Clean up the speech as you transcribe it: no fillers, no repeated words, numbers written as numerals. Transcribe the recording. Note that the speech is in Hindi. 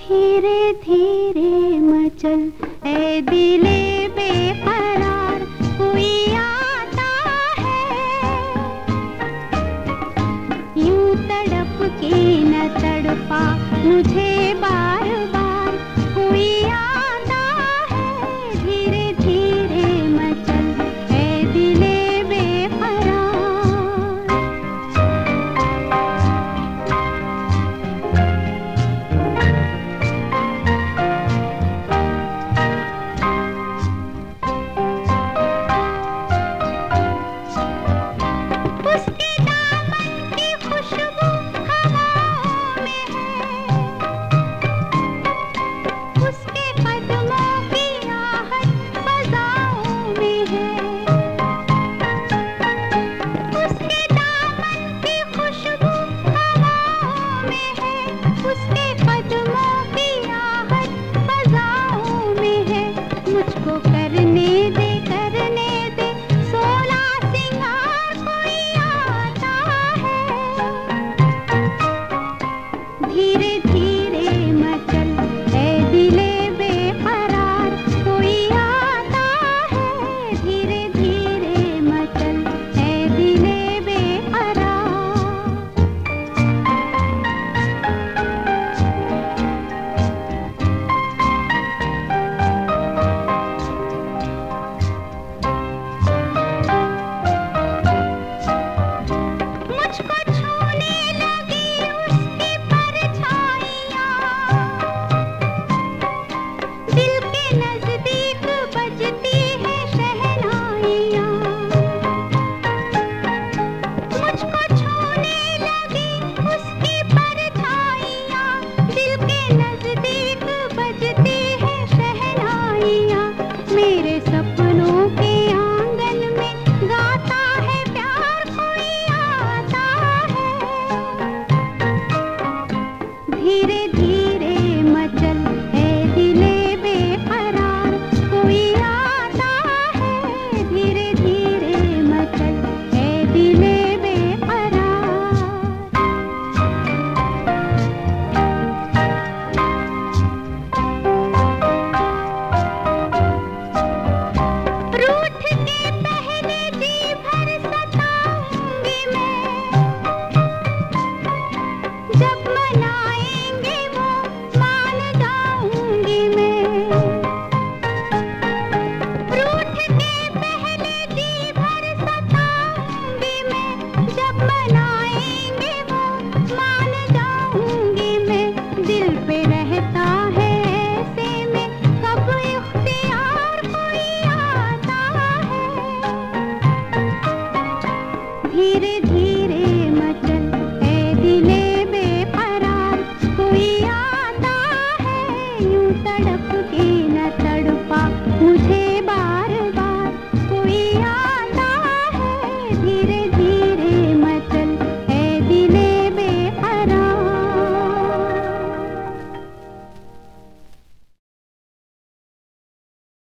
धीरे धीरे मचल ए दिले बेकरार, कोई आता है। यूं तड़प के न तड़पा मुझे बार बार, कोई आता है। धीरे धीरे मचल ए दिले बेकरार। उसके दामन की खुशबू हवाओं में है, उसके कदमों की आहट फ़ज़ाओं में है। उसके दामन की खुशबू हवाओं में है, उसके कदमों की आहट फ़ज़ाओं में है। मुझको करने दे सोला सिंगार, कोई आता है। धीरे धीरे मचल ए दिले बेकरार, कोई आता है। धीरे धीरे मचल ए दिले बेकरार। मुझको छूने लगी उसकी परछाइयाँ, दिल के नजदीक बजती है शहनाइयाँ। मुझको छूने लगी उसकी परछाइयाँ, दिल के नजदीक बजती है शहनाइयाँ। मेरे सपनों के आंगन में गाता है प्यार, कोई आता है। धीरे धीरे मचल ए दिले बेकरार, कोई आता है। धीरे धीरे मचल ए दिले बेकरार। रूठ के पहले जी भर सताऊंगी मैं, जब मनाएंगे वो मान जाऊंगी मैं। रूठ के पहले जी भर सताऊंगी मैं, जब मनाएंगे वो मान जाऊंगी मैं। दिल पे रहता है ऐसे में कब इख्तियार, कोई आता है। धीरे धीरे मचल ए दिले बेकरार, कोई आता है। यूं तड़प के न तड़पा मुझे